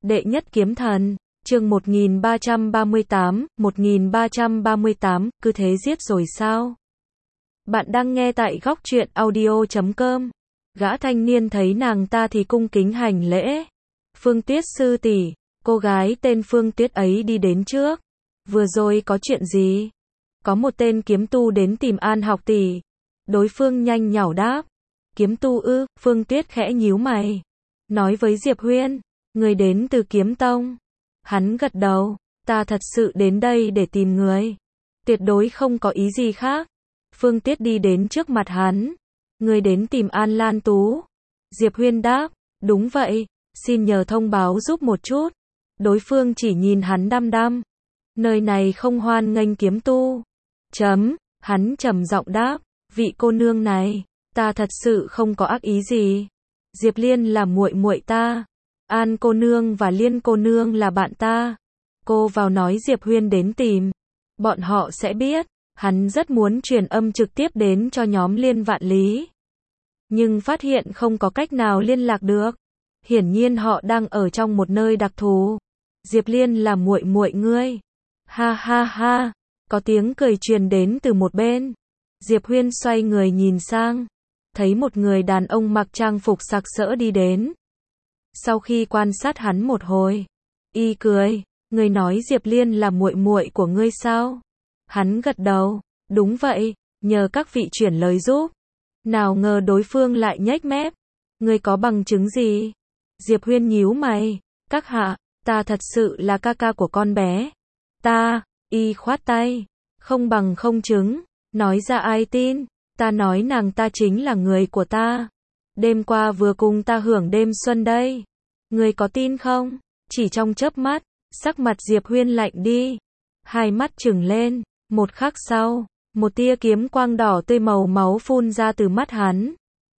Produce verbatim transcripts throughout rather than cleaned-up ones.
Đệ nhất kiếm thần, chương một nghìn ba trăm ba mươi tám, một nghìn ba trăm ba mươi tám, cứ thế giết rồi sao? Bạn đang nghe tại góc truyện audio chấm com. Gã thanh niên thấy nàng ta thì cung kính hành lễ. Phương Tuyết sư tỷ, cô gái tên Phương Tuyết ấy đi đến trước. Vừa rồi có chuyện gì? Có một tên kiếm tu đến tìm An học tỷ. Đối phương nhanh nhảu đáp. Kiếm tu ư? Phương Tuyết khẽ nhíu mày. Nói với Diệp Huyên, người đến từ kiếm tông. Hắn gật đầu, ta thật sự đến đây để tìm người. Tuyệt đối không có ý gì khác. Phương Tuyết đi đến trước mặt hắn. Người đến tìm An Lan Tú. Diệp Huyên đáp, đúng vậy, xin nhờ thông báo giúp một chút. Đối phương chỉ nhìn hắn đăm đăm. Nơi này không hoan nghênh kiếm tu. Chấm, hắn trầm giọng đáp, vị cô nương này, ta thật sự không có ác ý gì. Diệp Liên là muội muội ta. An cô nương và Liên cô nương là bạn ta. Cô vào nói Diệp Huyên đến tìm. Bọn họ sẽ biết. Hắn rất muốn truyền âm trực tiếp đến cho nhóm Liên Vạn Lý. Nhưng phát hiện không có cách nào liên lạc được. Hiển nhiên họ đang ở trong một nơi đặc thù. Diệp Liên là muội muội ngươi. Ha ha ha. Có tiếng cười truyền đến từ một bên. Diệp Huyên xoay người nhìn sang. Thấy một người đàn ông mặc trang phục sặc sỡ đi đến. Sau khi quan sát hắn một hồi, y cười, người nói Diệp Liên là muội muội của ngươi sao? Hắn gật đầu, đúng vậy, nhờ các vị chuyển lời giúp. Nào ngờ đối phương lại nhếch mép, ngươi có bằng chứng gì? Diệp Huyên nhíu mày, các hạ, ta thật sự là ca ca của con bé. Ta, y khoát tay, không bằng không chứng, nói ra ai tin, ta nói nàng ta chính là người của ta. Đêm qua vừa cùng ta hưởng đêm xuân đây. Ngươi có tin không? Chỉ trong chớp mắt, sắc mặt Diệp Huyên lạnh đi. Hai mắt trừng lên, một khắc sau, một tia kiếm quang đỏ tươi màu máu phun ra từ mắt hắn.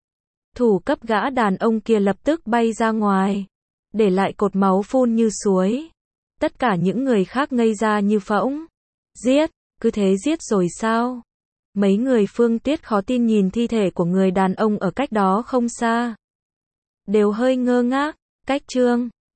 Thủ cấp gã đàn ông kia lập tức bay ra ngoài, để lại cột máu phun như suối. Tất cả những người khác ngây ra như phỗng. Giết, cứ thế giết rồi sao? Mấy người Phương Tuyết khó tin nhìn thi thể của người đàn ông ở cách đó không xa. Đều hơi ngơ ngác, cách chương.